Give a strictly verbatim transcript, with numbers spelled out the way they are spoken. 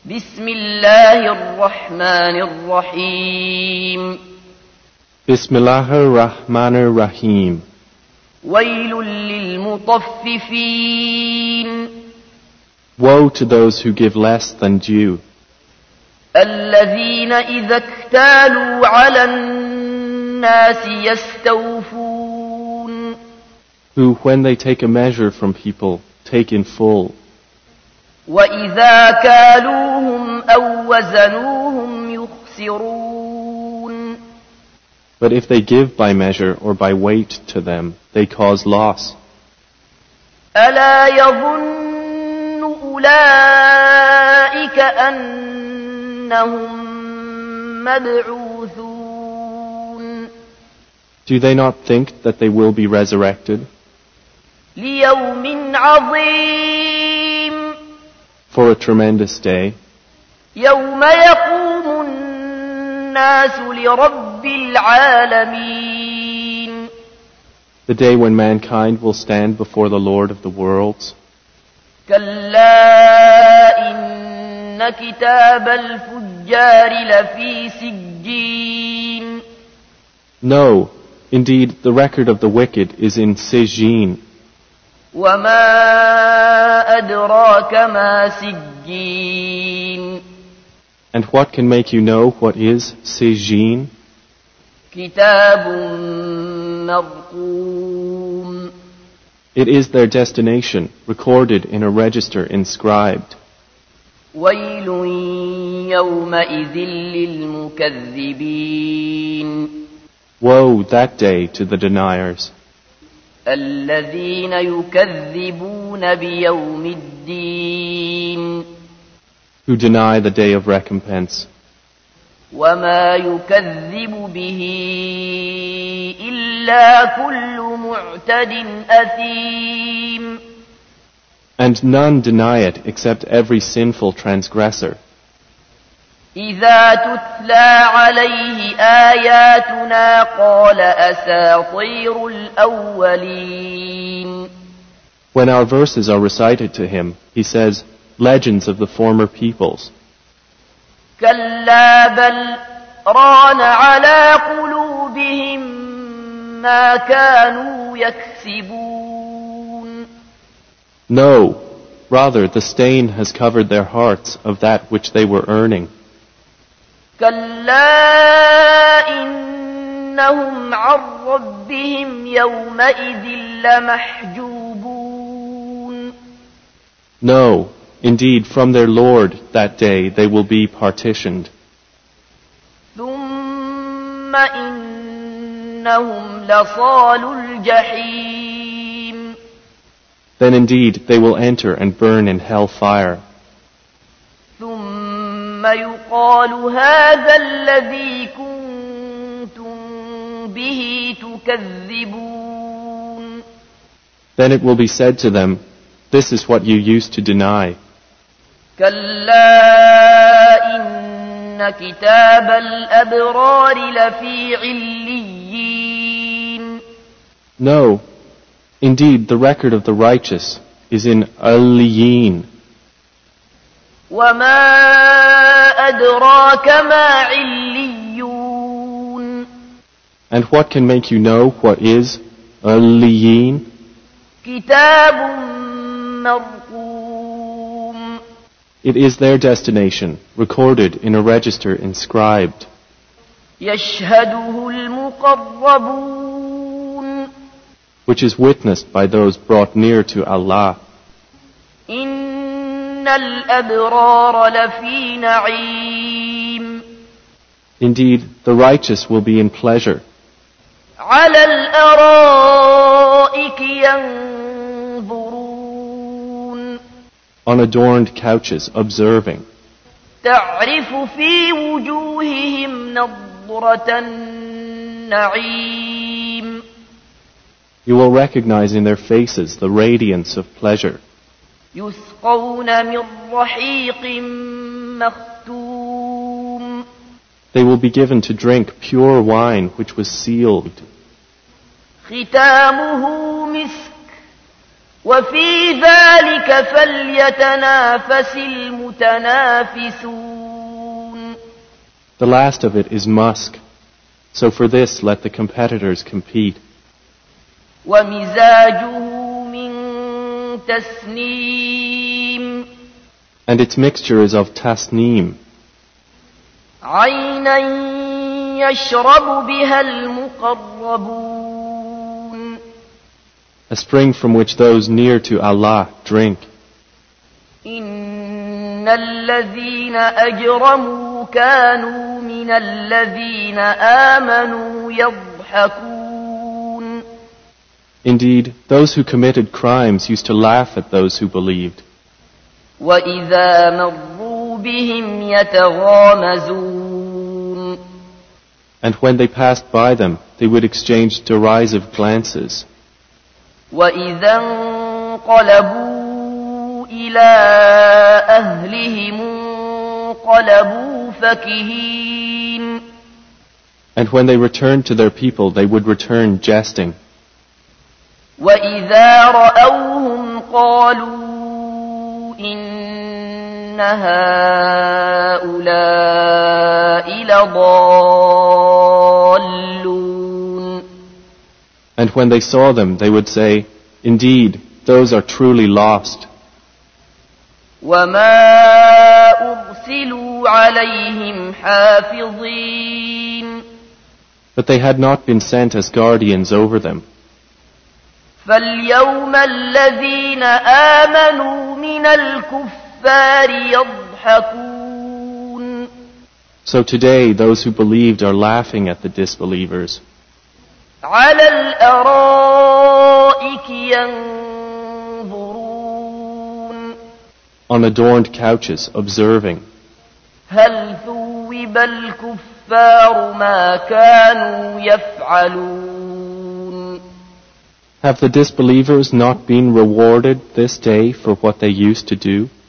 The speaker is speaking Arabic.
بسم الله الرحمن الرحيم Bismillahir Rahmanir Rahim. ويل للمطففين Woe to those who give less than due, الذين إذا اكتالوا على الناس يستوفون who when they take a measure from people take in full, وإذا كالوهم أو وزنوهم يخسرون but if they give by measure or by weight to them, they cause loss. ألا يظن أولئك أنهم مبعوثون Do they not think that they will be resurrected ليوم عظيم for a tremendous day, يوم يقوم الناس لرب العالمين the day when mankind will stand before the Lord of the worlds? كلا إن كتاب الفجار لفي سجين No, indeed the record of the wicked is in Sijin. وما أدراك ما سجين And what can make you know what is Sijin? كتاب مرقوم It is their destination, recorded in a register inscribed. ويل يومئذ للمكذبين Woe that day to the deniers, الذين يكذبون بيوم الدين who deny the day of recompense. وما يكذب به إلا كل معتد أثيم And none deny it except every sinful transgressor. إذا تتلى عليه آياتنا قال أساطير الأولين When our verses are recited to him, he says, legends of the former peoples. كلا بل ران على قلوبهم ما كانوا يكسبون No, rather the stain has covered their hearts of that which they were earning. كلا إنهم عن ربهم يومئذ لمحجوبون No, indeed from their Lord that day they will be partitioned. ثم إنهم لصال الجحيم Then indeed they will enter and burn in hell fire. ثم يقال هذا الذي كنتم به تكذبون Then it will be said to them, this is what you used to deny. كلا إن كتاب الأبرار لفي عليين No, indeed the record of the righteous is in Aliyin. وما أدراك ما عليون And what can make you know what is Aliyin? كتاب مرقوم It is their destination, recorded in a register inscribed. يشهده المقربون Which is witnessed by those brought near to Allah. إن الأبرار لفي نعيم Indeed, the righteous will be in pleasure, على الأرائك ينظرون on adorned couches, observing. تعرف في وجوههم نضرة النعيم You will recognize in their faces the radiance of pleasure. يسقون من رحيق مختوم They will be given to drink pure wine which was sealed, ختامه مسك وفي وفي ذلك فليتنافس المتنافسون. The last of it is musk. So for this let the competitors compete. ومزاجه من تسنيم. And its mixture is of tasneem. عينا يشرب بها المقربون. A spring from which those near to Allah drink. إن الذين أجرموا كانوا من الذين آمنوا يضحكون. Indeed, those who committed crimes used to laugh at those who believed. وإذا مروا بهم يتغامزون. And when they passed by them, they would exchange derisive glances. وإذا انقلبوا إلى أهلهم انقلبوا فكهين. And when they returned to their people, they would return jesting. وإذا رأوهم قالوا إن هؤلاء لضالون. And when they saw them, they would say, "Indeed, those are truly lost." وما أرسلوا عليهم حافظين. But they had not been sent as guardians over them. فاليوم الذين آمنوا من الكفار يضحكون. So today, those who believed are laughing at the disbelievers. على الأرائك ينظرون. On adorned couches, observing. هل ثوب الكفار ما كانوا يفعلون. Have the disbelievers not been rewarded this day for what they used to do?